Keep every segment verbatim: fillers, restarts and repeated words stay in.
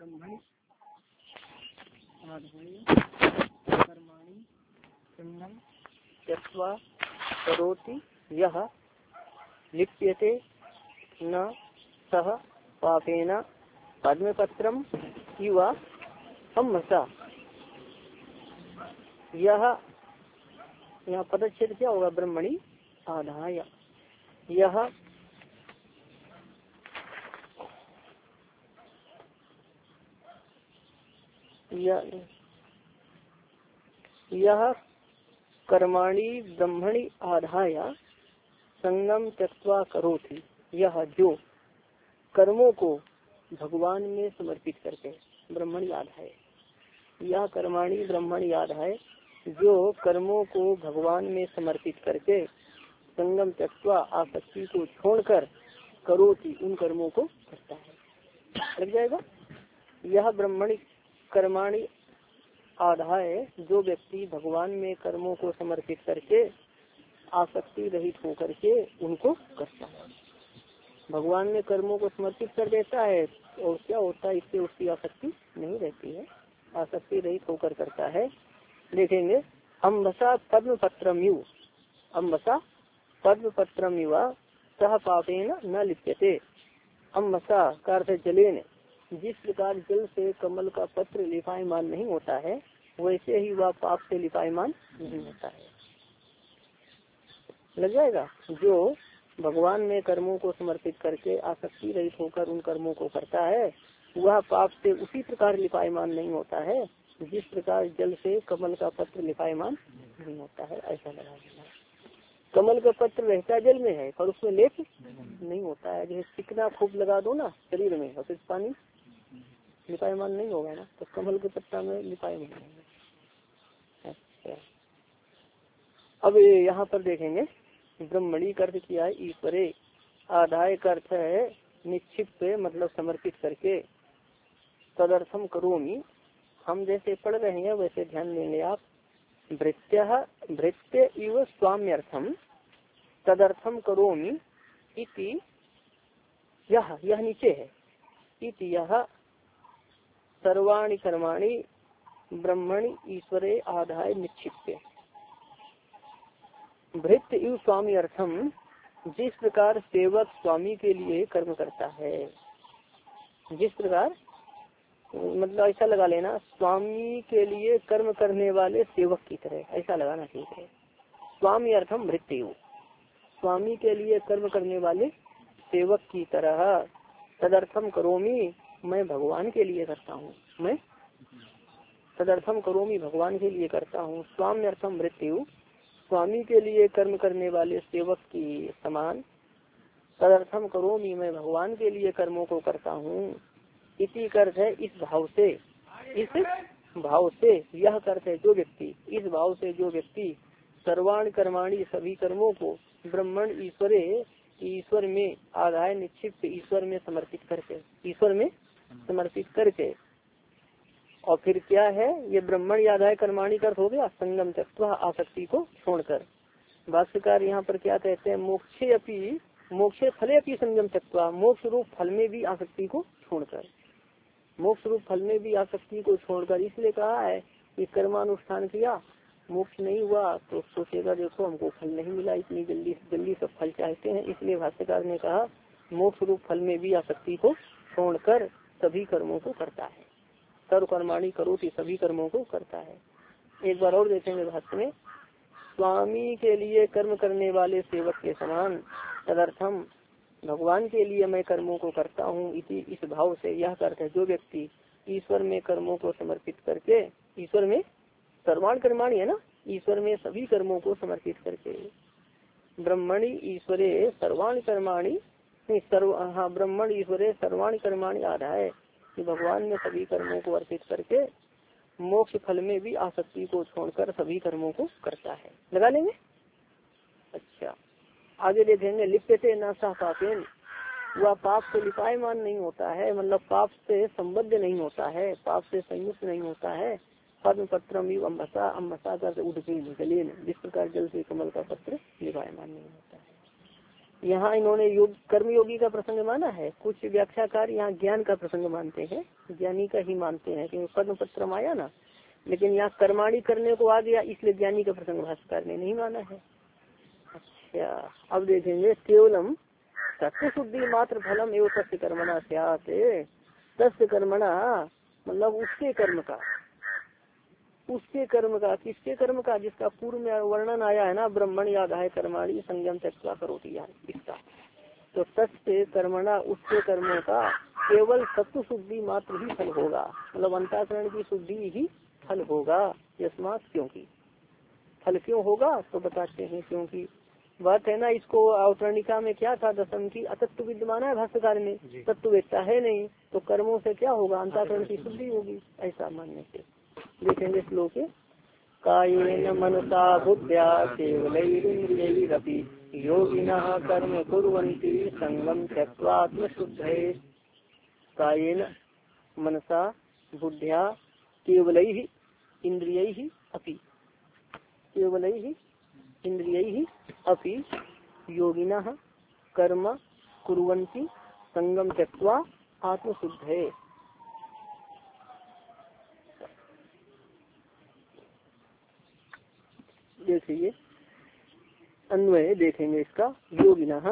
ब्रह्मणि कर्माणि संगम त्यक्त्वा करोति यः लिप्यते न सह पापेन पद्मपत्रम इव अम्मसा। यह यहाँ पदच्छेद क्या होगा? ब्रह्मणि आधाय। यह यह कर्माणि ब्रह्मणि आधाय संगम त्यक्त्वा करोति। यह जो कर्मों को भगवान में समर्पित करके ब्रह्मणि आधाय। यह कर्माणि ब्रह्मणि आधाय जो कर्मों को भगवान में समर्पित करके संगम त्यक्त्वा आसक्ति को छोड़कर करोति उन कर्मों को करता है। लग जाएगा। यह ब्रह्मणि कर्माणि आधाय जो व्यक्ति भगवान में कर्मों को समर्पित करके आसक्ति रहित होकर के उनको करता है। भगवान में कर्मों को समर्पित कर देता है और क्या होता है, इससे उसकी आसक्ति नहीं रहती है, आसक्ति रहित होकर करता है। देखेंगे अम्बसा पद्म पत्रम यु। अम्बसा पद्म पत्रम युवा सह पापेन न लिप्यते। अम्बसा का अर्थ जलेन। जिस प्रकार जल से कमल का पत्र लिपायमान नहीं होता है वैसे ही वह पाप से लिपायमान नहीं होता है। लग जाएगा। जो भगवान में कर्मों को समर्पित करके आसक्ति रहित होकर उन कर्मों को करता है वह पाप से उसी प्रकार लिपायमान नहीं होता है जिस प्रकार जल से कमल का पत्र लिपायमान नहीं होता है। ऐसा लगा देना। कमल का पत्र रहता जल में है पर उसमें लेप नहीं होता है। जैसे चिकना खूब लगा दो ना शरीर में और फिर पानी लिपायमान नहीं होगा ना, तो कमल के पत्ता में लिपायमान होगा। अच्छा, अब यहाँ पर देखेंगे ब्रह्मणि का अर्थ किया है ईश्वरे। आधाय का अर्थ है निक्षिप्त मतलब समर्पित करके। तदर्थम करोमि। हम जैसे पढ़ रहे हैं वैसे ध्यान देंगे आप। भृत्य भृत्य इव स्वाम्यर्थम तदर्थम करोमि इति। यह यह नीचे है। इति यह सर्वाणि कर्माणि ब्रह्मणि ईश्वरे आधाय निक्षिप्य। भृत्य इव स्वामी अर्थम जिस प्रकार सेवक स्वामी के लिए कर्म करता है। जिस प्रकार मतलब ऐसा लगा लेना स्वामी के लिए कर्म करने वाले सेवक की तरह, ऐसा लगाना ठीक है। स्वामी अर्थम भृत्य। स्वामी के लिए कर्म करने वाले सेवक की तरह। तदर्थम करोमि मैं भगवान के लिए करता हूँ। मैं तदर्थम करोमि भगवान के लिए करता हूँ। स्वामी अर्थम भृत्य स्वामी के लिए कर्म करने वाले सेवक की समान। तदर्थम करोमि मैं भगवान के लिए कर्मों को करता हूँ। इसी अर्थ है इस भाव से। इस भाव से यह अर्थ है जो व्यक्ति, इस भाव से जो व्यक्ति सर्वाण कर्माणि सभी कर्मों को ब्रह्मण ईश्वरे ईश्वर में आधाय निक्षिप्त ईश्वर में समर्पित करके ईश्वर में समर्पित करके और फिर क्या है ये ब्रह्मण आधाय कर्माणि का अर्थ हो गया संगम त्यक्त्वा आसक्ति को छोड़कर। भाष्यकार यहाँ पर क्या कहते हैं मोक्षे अपि मोक्षे फले अपि संगम त्यक्त्वा मोक्ष रूप फल में भी आसक्ति को छोड़कर। मोक्ष रूप फल में भी आसक्ति को छोड़कर इसलिए कहा है कि कर्मानुष्ठान किया मोक्ष नहीं हुआ तो सोचेगा देखो हमको फल नहीं मिला, इतनी जल्दी जल्दी सब फल चाहते हैं। इसलिए भाष्यकार ने कहा मोक्ष रूप फल में भी आसक्ति को छोड़कर सभी कर्मों को करता है। सर्व कर्माणि करोति सभी कर्मों को करता है। एक बार और देखेंगे भाष्य में स्वामी के लिए कर्म करने वाले सेवक के समान। तदर्थम भगवान के लिए मैं कर्मों को करता हूँ। इसी इस भाव से यह अर्थ है जो व्यक्ति ईश्वर में कर्मों को समर्पित करके ईश्वर में सर्वाण कर्माणि है ना, ईश्वर में सभी कर्मों को समर्पित करके ब्रह्मणि ईश्वरे सर्वाण कर्माणि नहीं सर्व हाँ ब्रह्मण ईश्वरे सर्वाण कर्माणि आधाय कि भगवान में सभी कर्मों को अर्पित करके मोक्ष फल में भी आसक्ति को छोड़कर सभी कर्मों को करता है। लगा लेंगे। अच्छा, आगे देखेंगे लिप्यते न सह पापेन। वह पाप से लिपायमान नहीं होता है मतलब पाप से संबद्ध नहीं होता है, पाप से संयुक्त नहीं होता है। पद्म पत्रम यु अम्बसा। अम्बसा का उठ गई जलेन। जिस प्रकार जल से कमल का पत्र लिपायमान नहीं होता है। यहाँ इन्होंने योग कर्मयोगी का प्रसंग माना है। कुछ व्याख्याकार यहाँ ज्ञान का प्रसंग मानते हैं, ज्ञानी का ही मानते हैं क्योंकि कर्म पत्र आया ना, लेकिन यहाँ कर्माणी करने को आ गया इसलिए ज्ञानी का प्रसंग भाष्यकार ने नहीं माना है। अच्छा, अब देखेंगे केवलम सत्य शुद्धि मात्र फलम एवं सत्य कर्मणा स्यात्। सत्य कर्मणा मतलब उसके कर्म का, उसके कर्म का, किसके कर्म का, जिसका पूर्व में वर्णन आया है ना, ब्रह्मण यादाय कर्माणी संयम त्यक्त्वा करोति इसका। तो सत्य कर्मणा उसके कर्मों का केवल सत्व शुद्धि मात्र ही फल होगा, मतलब अंतःकरण की शुद्धि ही फल होगा। यस्मात् क्योंकि, फल क्यों होगा तो बताते हैं क्योंकि बात है ना। इसको अवतरणिका में क्या था, दसम की अतत्व विद्यमान है भाष्यकार ने, तत्व वेत्ता है नहीं, तो कर्मों से क्या होगा, अंतःकरण की शुद्धि होगी, ऐसा मानने से। देखेंगे श्लोक, कायेन मनसा बुद्ध्या केवलैरिन्द्रियैरपि योगिनः कर्म कुर्वन्ति संगम त्यक्त्वा आत्मशुद्धये। कायेन मनसा बुद्ध्या केवलैः इंद्रियैः अपि, केवलैः इंद्रियैः अपि योगिनः कर्म कुर्वन्ति संगम त्यक्त्वा आत्मशुद्धये। देखिए अन्वय देखेंगे इसका, योगिनः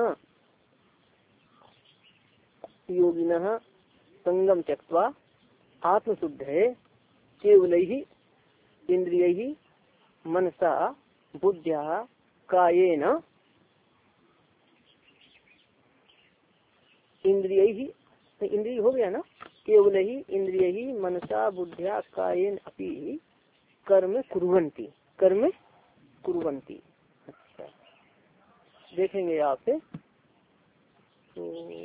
योगिनः संगम त्यक्त्वा आत्मशुद्धये केवलैः इंद्रियैः मनसा बुद्ध्या कायेन इंद्रियैः, इंद्रिय हो गया ना, केवलैः इंद्रियैः मनसा बुद्ध्या कायेन अपि कर्म कुर्वन्ति, कर्म कुर्वन्ति। अच्छा, देखेंगे आप से तो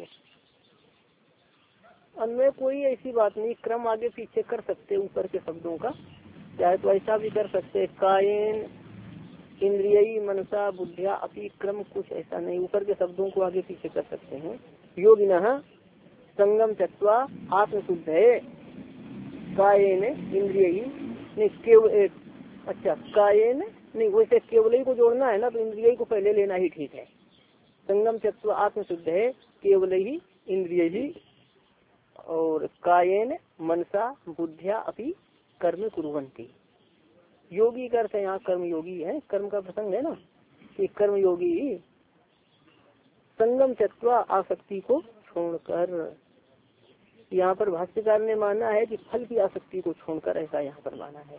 अन्वय कोई ऐसी बात नहीं, क्रम आगे पीछे कर सकते ऊपर के शब्दों का, चाहे तो ऐसा भी कर सकते, कायेन इंद्रियई मनसा बुद्धिया अपि, क्रम कुछ ऐसा नहीं, ऊपर के शब्दों को आगे पीछे कर सकते हैं। योगिनः संगम त्यक्त्वा आत्मशुद्धये कायेन इंद्रियई, नहीं केवल, अच्छा कायेन नहीं, वैसे केवल को जोड़ना है ना, तो इंद्रिय को पहले लेना ही ठीक है। संगम त्यक्त्वा आत्मशुद्धये केवलैः इंद्रियैः और कायेन मनसा बुद्धिया अपि कर्म कुर्वन्ति। योगी का अर्थ यहाँ कर्म योगी है, कर्म का प्रसंग है ना, कि कर्म योगी संगम त्यक्त्वा आसक्ति को छोड़कर, यहाँ पर भाष्यकार ने माना है कि फल की आसक्ति को छोड़कर, ऐसा यहाँ पर माना है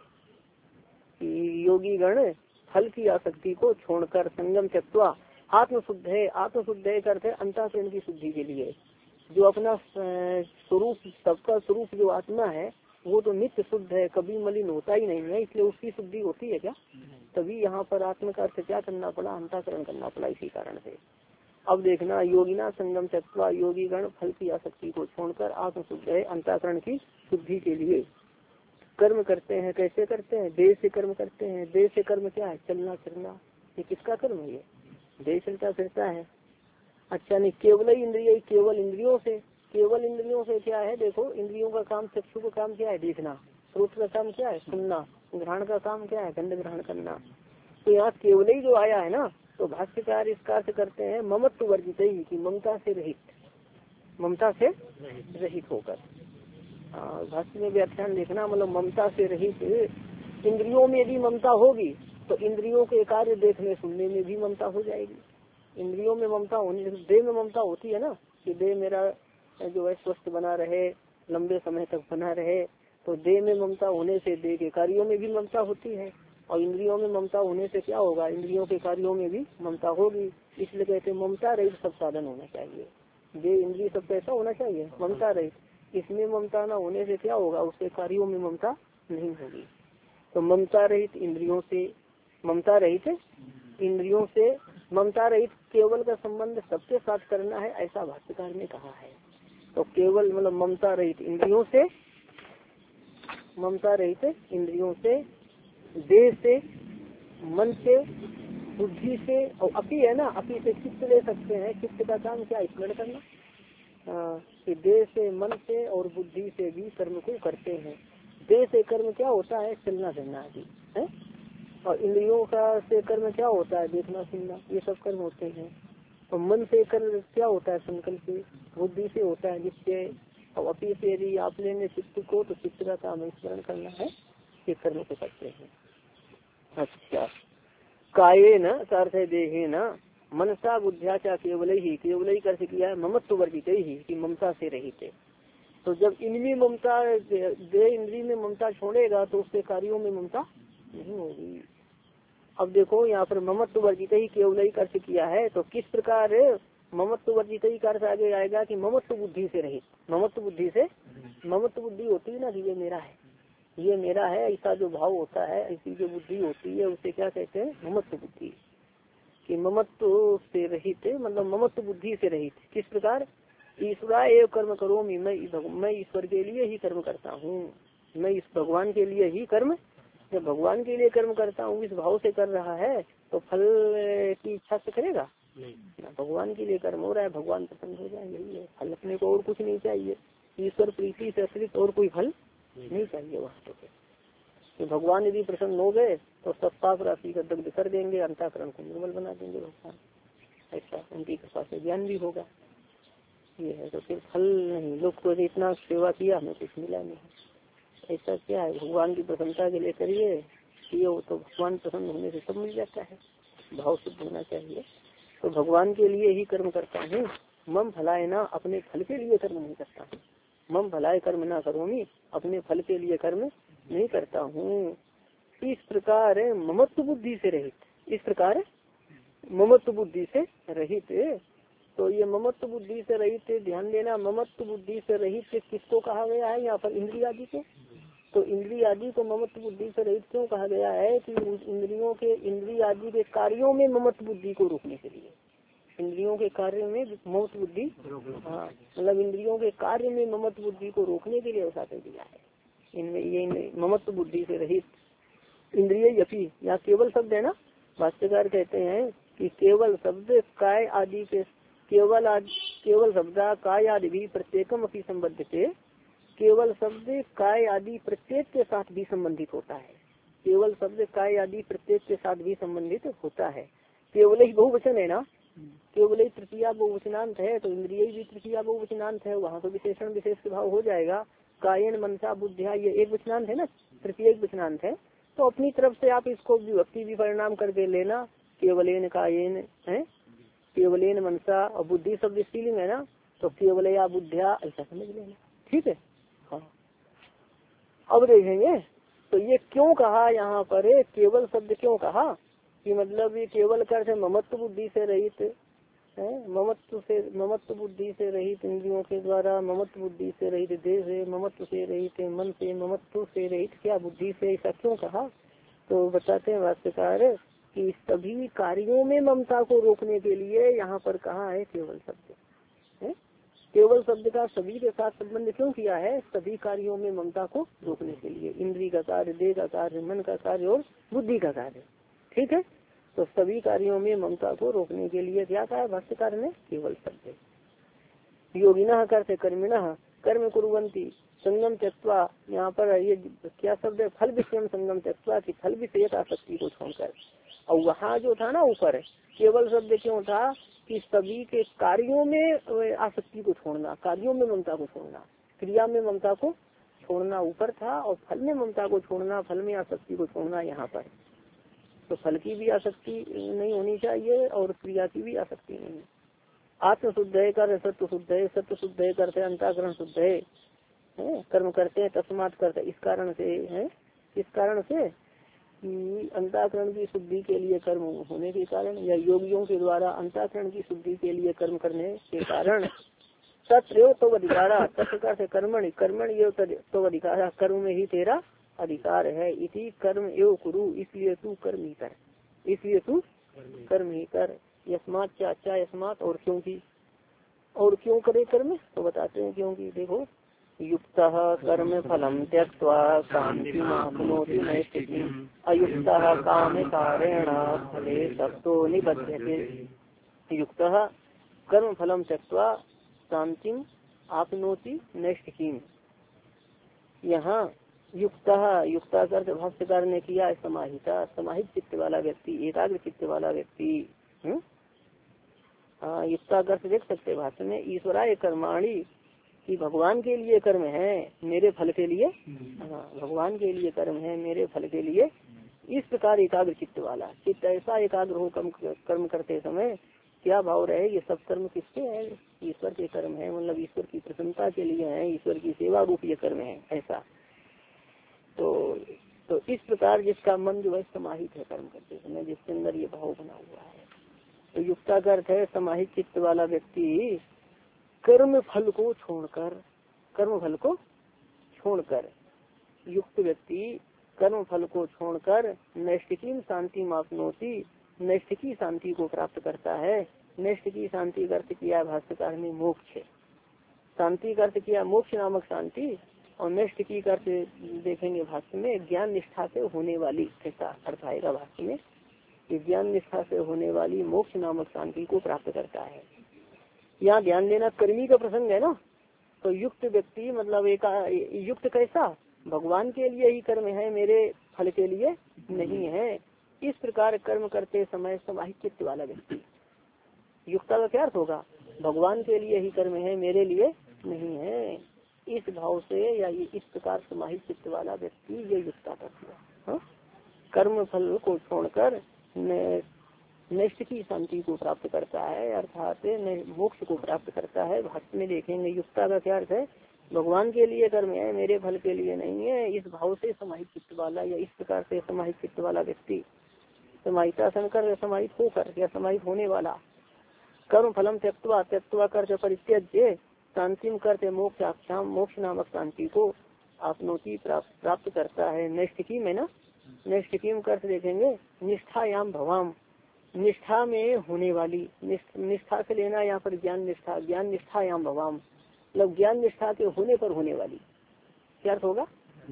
कि योगी गण फल की आसक्ति को छोड़कर संगम त्यक्त्वा आत्मशुद्ध है, आत्मशुद्ध है करते अंतःकरण की शुद्धि के लिए, जो अपना स्वरूप, सबका स्वरूप जो आत्मा है वो तो नित्य शुद्ध है, कभी मलिन होता ही नहीं है, इसलिए उसकी शुद्धि होती है क्या, तभी यहाँ पर आत्मा का अर्थ क्या करना पड़ा, अंतःकरण करना पड़ा, इसी कारण से। अब देखना, योगिना संगम त्यक्त्वा, योगी गण फल की आसक्ति को छोड़कर आत्मशुद्ध है, अंतःकरण की शुद्धि के लिए कर्म करते हैं। कैसे करते हैं, देह से कर्म करते हैं। देह से कर्म क्या है, चलना फिरना, ये किसका कर्म है, ये देह चलता फिरता है। अच्छा नहीं, केवल इंद्रिय, केवल इंद्रियों से, केवल इंद्रियों से क्या है, देखो इंद्रियों का काम, चक्षु का काम क्या है, देखना, श्रोत का काम क्या है, सुनना, ग्रहण का काम क्या है, गंध ग्रहण करना। तो यहाँ केवल ही जो आया है ना, तो भाष्यकार इसका अर्थ करते हैं ममत्व वर्जित ही, कि ममता से रहित, ममता से रहित होकर। भाष्य में व्याख्यान देखना, मतलब ममता से रहित, इंद्रियों में यदि ममता होगी तो इंद्रियों के कार्य देखने सुनने में भी ममता हो जाएगी। इंद्रियों में ममता होने से देह में ममता होती है ना, कि देह मेरा जो है स्वस्थ बना रहे, लंबे समय तक बना रहे, तो देह में ममता होने से देह के कार्यों में भी ममता होती है, और इंद्रियों में ममता होने से क्या होगा, इंद्रियों के कार्यों में भी ममता होगी। इसलिए कहते हैं ममता रहित सब साधन होना चाहिए, देह इंद्रिय सब कैसा होना चाहिए, ममता रहित। इसमें ममता न होने से क्या होगा, उसके कार्यों में ममता नहीं होगी। तो ममता रहित इंद्रियों से, ममता रहित इंद्रियों से, ममता रहित केवल का संबंध सबके साथ करना है, ऐसा भाष्यकार ने कहा है। तो केवल मतलब ममता रहित इंद्रियों से, ममता रहित इंद्रियों से, देह से, मन से, बुद्धि से, और अपी है ना, अपी से चित्त ले सकते हैं। चित्त का काम क्या, स्मरण करना, कि देह से, मन से और बुद्धि से भी कर्म को करते हैं। देह से कर्म क्या होता है, चलना फिरना आदि है, और इंद्रियों का से कर्म क्या होता है, देखना सुनना, ये सब कर्म होते हैं। और मन से कर क्या होता है? संकल्प बुद्धि से होता है जिससे। और अपी से यदि आप लेने चित्त को, तो चित्त का काम स्मरण करना है, ये कर्म को करते हैं। अच्छा, काये न अर्थ है देहे न मनसा बुद्धिया चा केवल ही, केवल ही कर किया है ममत्व वर्जित ही, कि ममता से रहित है। तो जब इनमें ममता, देह इंद्री में ममता छोड़ेगा तो उसके कार्यों में ममता नहीं होगी। अब देखो यहाँ पर ममत्व वर्जित ही केवल ही कर्ष किया है, तो किस प्रकार ममत्व वर्जित ही कर्ष आगे आएगा कि ममत्व बुद्धि से रहित। ममत्व बुद्धि से, ममत्व बुद्धि होती है ना कि ये मेरा है, ये मेरा है, ऐसा जो भाव होता है, ऐसी जो बुद्धि होती है उसे क्या कहते हैं? ममत्व बुद्धि। कि ममत्व से रहित मतलब ममत्व बुद्धि से रहित। किस प्रकार? ईश्वरा एव कर्म करो, मैं मैं ईश्वर के लिए ही कर्म करता हूँ, मैं इस भगवान के लिए ही कर्म, जब भगवान के लिए कर्म करता हूँ इस भाव से कर रहा है तो फल की इच्छा से करेगा ना। भगवान के लिए कर्म हो रहा है, भगवान प्रसन्न हो जाए, यही है फल। अपने को और कुछ नहीं चाहिए, ईश्वर प्रीति से अतिरिक्त और कोई फल नहीं चाहिए वहाँ तो। भगवान यदि प्रसन्न हो गए तो सत्ताप राशि का दग्ध कर देंगे, अंतःकरण को निर्मल बना देंगे भगवान, ऐसा उनकी कृपा से ज्ञान भी होगा। ये है तो फिर फल नहीं, लोग को इतना सेवा किया हमें कुछ मिला नहीं, ऐसा क्या है? भगवान की प्रसन्नता के लिए करिए किए हो तो भगवान प्रसन्न होने से सब मिल जाता है, भाव सिद्ध होना चाहिए। तो भगवान के लिए ही कर्म करता हूँ, मम फलाए ना, अपने फल के लिए कर्म नहीं करता हूँ। मम फलाए कर्म ना करोमी, अपने फल के लिए कर्म नहीं करता हूँ। इस प्रकार ममत्व बुद्धि से रहित, इस प्रकार ममत्व बुद्धि से रहित। तो ये ममत्व बुद्धि से रहित, ध्यान देना, ममत्व बुद्धि से रहित किसको कहा गया है यहाँ पर? इंद्रिय आदि को। तो इंद्रिय आदि को ममत्व बुद्धि से रहित क्यों कहा गया है? कि इंद्रियों के, इंद्रिय आदि के कार्यों में ममत्व बुद्धि को रोकने के लिए, इंद्रियों के कार्य में ममत्व बुद्धि, हाँ मतलब इंद्रियों के कार्य में ममत्व बुद्धि को रोकने के लिए ऐसा कर दिया है। इनमें ये ममत्व बुद्धि से रहित इंद्रिय यपि, यहाँ केवल शब्द है ना, भाष्यकार कहते हैं कि केवल शब्द काय आदि के, केवल आदि, केवल शब्द काय आदि भी प्रत्येकम अपनी संबद्ध थे। केवल शब्द काय आदि प्रत्येक के साथ भी संबंधित होता है, केवल शब्द काय आदि प्रत्येक के साथ भी संबंधित होता है। केवल ही बहुवचन है ना, केवल ही तृतीया बहुवचनांत है, तो इंद्रिय भी तृतीया बहुवचनांत है, वहाँ तो विशेषण विशेष के भाव हो जाएगा। कायन मनसा बुद्धिया ये एक वचनांत है ना, तृतीय एक वचनांत है, तो अपनी तरफ से आप इसको विभक्ति भी परिणाम करके लेना, केवलेन कायेन है, केवलेन मनसा, और बुद्धि शब्द स्त्रीलिंग है ना, तो केवलया बुद्धिया ऐसा समझ लेना, ठीक है। हाँ अब देखेंगे तो ये क्यों कहा यहाँ पर, केवल शब्द क्यों कहा? कि मतलब ये केवल कर ममत्व बुद्धि से रहित है, ममत्व से, ममत्व बुद्धि से रहित इंद्रियों के द्वारा, ममत्व बुद्धि से रहित देह से, ममत्व से रहित मन से, ममत्व से रहित क्या बुद्धि से, ऐसा क्यों कहा? तो बताते हैं भाष्यकार कि सभी कार्यों में ममता को रोकने के लिए यहाँ पर कहा है केवल शब्द है। केवल शब्द का सभी के साथ संबंध क्यों किया है? सभी कार्यों में ममता को रोकने के लिए, इंद्री का कार्य, देह का कार्य, मन का कार्य और बुद्धि का कार्य, ठीक है। तो सभी कार्यों में ममता को रोकने के लिए क्या कहा है भाष्यकार ने? केवल शब्द। योगिना करते कर्मिणः कर्म कुर्वन्ति संगम त्यक्त्वा, यहाँ पर ये क्या शब्द है? फल विषयम संगम त्यक्त्वा, की फल विषयक आसक्ति को छोड़कर। और वहाँ जो था ना ऊपर केवल शब्द क्यों था? कि सभी के कार्यों में आसक्ति को छोड़ना, कार्यों में ममता को छोड़ना, क्रिया में ममता को छोड़ना ऊपर था, और फल में ममता को छोड़ना, फल में आसक्ति को छोड़ना यहाँ पर। तो फल की भी आसक्ति नहीं होनी चाहिए और क्रिया की भी आसक्ति नहीं। आत्म शुद्ध है कर सत्य शुद्ध है, सत्य शुद्ध है करते अंतःकरण शुद्ध है, कर्म करते हैं तस्मात करते, इस कारण से है, इस कारण से कि अंतःकरण की शुद्धि के लिए कर्म होने के कारण, या योगियों के द्वारा अंतःकरण की शुद्धि के लिए कर्म करने के कारण, तत्र तो अधिकारा, तत्कार से कर्मण, कर्मण ये तो अधिकारा, कर्म में ही तेरा अधिकार है। इसी कर्म एव कुरु, इसलिए तू कर्म ही कर, इसलिए तू कर्म ही कर। यस्मात क्या अच्छा यस्मात, और क्योंकि, और क्यों करे कर्म? तो बताते हैं क्योंकि देखो, युक्तः कर्म फलम त्यक्त्वा शान्तिमाप्नोति नैष्ठिकीम्, अयुक्तः काम कारेण फले सक्तो निबध्यते। युक्तः कर्म फलम त्यक्त्वा शान्तिम आपनोति नैष्ठिकीम्, यहाँ युक्तः, युक्ता कर भाष्यकार ने किया समाहिता, समाहित चित्त वाला व्यक्ति, एकाग्र चित्त वाला व्यक्ति, हाँ, युक्ता का अर्थ देख सकते हैं भाषण में, ईश्वराय कर्माणी कि भगवान के लिए कर्म है मेरे फल के लिए। हाँ, भगवान के लिए कर्म है मेरे फल के लिए। इस प्रकार एकाग्र चित्त वाला, चित्त ऐसा एकाग्र हो कर्म कर्म करते समय क्या भाव रहे, ये सब कर्म किसके है, ईश्वर के कर्म है, मतलब ईश्वर की प्रसन्नता के लिए है, ईश्वर की सेवा रूप ये कर्म है ऐसा। तो तो इस प्रकार जिसका मन जो है समाहित है कर्म करते समय, जिसके अंदर ये भाव बना हुआ है, तो युक्ता का अर्थ है समाहित चित्त वाला व्यक्ति कर्म फल को छोड़कर, कर्म फल को छोड़कर, युक्त व्यक्ति कर्म फल को छोड़कर नैष्ठिकीम शांति मापनोति, नैष्ठिकी शांति को प्राप्त करता है। नैष्ठिकी शांति का अर्थ किया भाष्यकार ने मोक्ष, शांति का अर्थ किया मोक्ष नामक शांति, और नैष्ठिकी का अर्थ देखेंगे भाष्य में ज्ञान निष्ठा से होने वाली, ऐसा अर्थ आएगा भाष्य में कि ज्ञान निष्ठा से होने वाली मोक्ष नामक शांति को प्राप्त करता है। यहाँ ध्यान देना कर्मी का प्रसंग है ना, तो युक्त व्यक्ति मतलब एक युक्त कैसा, भगवान के लिए ही कर्म है मेरे फल के लिए नहीं है। इस प्रकार कर्म करते समय समाहित चित्त वाला व्यक्ति, युक्ता का क्या अर्थ होगा, भगवान के लिए ही कर्म है मेरे लिए नहीं है, इस भाव से या इस प्रकार समाहित चित्त वाला व्यक्ति ये युक्ता का हुआ। कर्म फल को छोड़कर नैष्ठिकी शांति को प्राप्त करता है, अर्थात मोक्ष को प्राप्त करता है। भाष्य में देखेंगे युक्ता का क्या अर्थ है, भगवान के लिए कर्म है मेरे फल के लिए नहीं है, इस भाव से समाहित चित्त वाला या इस प्रकार से समाहित चित्त वाला व्यक्ति, समाहिता शंकर समाहित होकर या समाहित होने वाला, कर्म फलम त्यक्त्वा, त्यक्त्वा कर परित्यज्य, शांतिम करते मोक्ष आख्याम, मोक्ष नामक शांति को आपनोति प्राप्त प्राप्त करता है। नैष्ठिकी में ना, नैष्ठिकीम कर्त देखेंगे निष्ठायाम भवाम, निष्ठा में होने वाली, निष्ठा से लेना यहाँ पर ज्ञान निष्ठा, ज्ञान निष्ठायाम भवाम मतलब ज्ञान निष्ठा के होने पर होने वाली, क्या अर्थ होगा,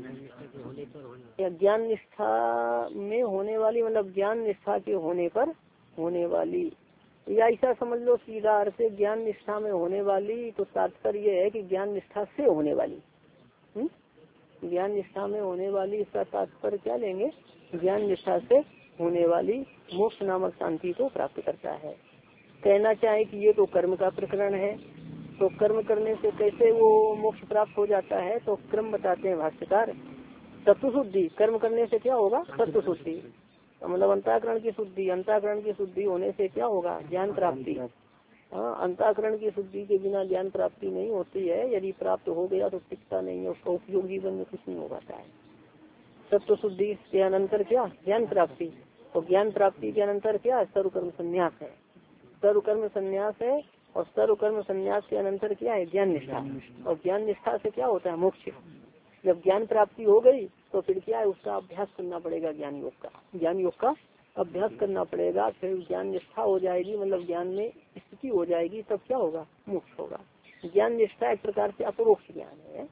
या ज्ञान निष्ठा में होने वाली मतलब ज्ञान निष्ठा के होने पर होने वाली, या ऐसा समझ लो सीधा अर्थ से ज्ञान निष्ठा में होने वाली, तो तात्पर्य है कि ज्ञान निष्ठा से होने वाली, हुँ? ज्ञान निष्ठा में होने वाली, इसका तात्पर्य क्या लेंगे, ज्ञान निष्ठा से होने वाली मोक्ष नामक शांति को प्राप्त करता है। कहना चाहे कि ये तो कर्म का प्रकरण है, तो कर्म करने से कैसे वो मोक्ष प्राप्त हो जाता है, तो क्रम बताते हैं भाष्यकार, तत्व शुद्धि, कर्म करने से क्या होगा, तत्व शुद्धि, मतलब अंतःकरण की शुद्धि, अंतःकरण की शुद्धि होने से क्या होगा, ज्ञान प्राप्ति। हाँ, अंतःकरण की शुद्धि के बिना ज्ञान प्राप्ति नहीं होती है, यदि प्राप्त हो गया तो टिकता नहीं है, उसका उपयोग जीवन में कुछ नहीं हो पाता है। तत्व शुद्धि के अनंतर क्या, ज्ञान प्राप्ति, और ज्ञान प्राप्ति के अनंतर क्या, सर्वकर्म संन्यास है, सर्वकर्म संन्यास है, और सर्वकर्म संन्यास के अनंतर क्या है, ज्ञान निष्ठा, और ज्ञान निष्ठा से क्या होता है, मोक्ष। जब ज्ञान प्राप्ति हो गई तो फिर क्या है, उसका अभ्यास करना पड़ेगा, ज्ञान योग का, ज्ञान योग का अभ्यास करना पड़ेगा, फिर ज्ञान निष्ठा हो जाएगी, मतलब ज्ञान में स्थिति हो जाएगी, तब क्या होगा, मोक्ष होगा। ज्ञान निष्ठा एक प्रकार से अपरोक्ष ज्ञान है,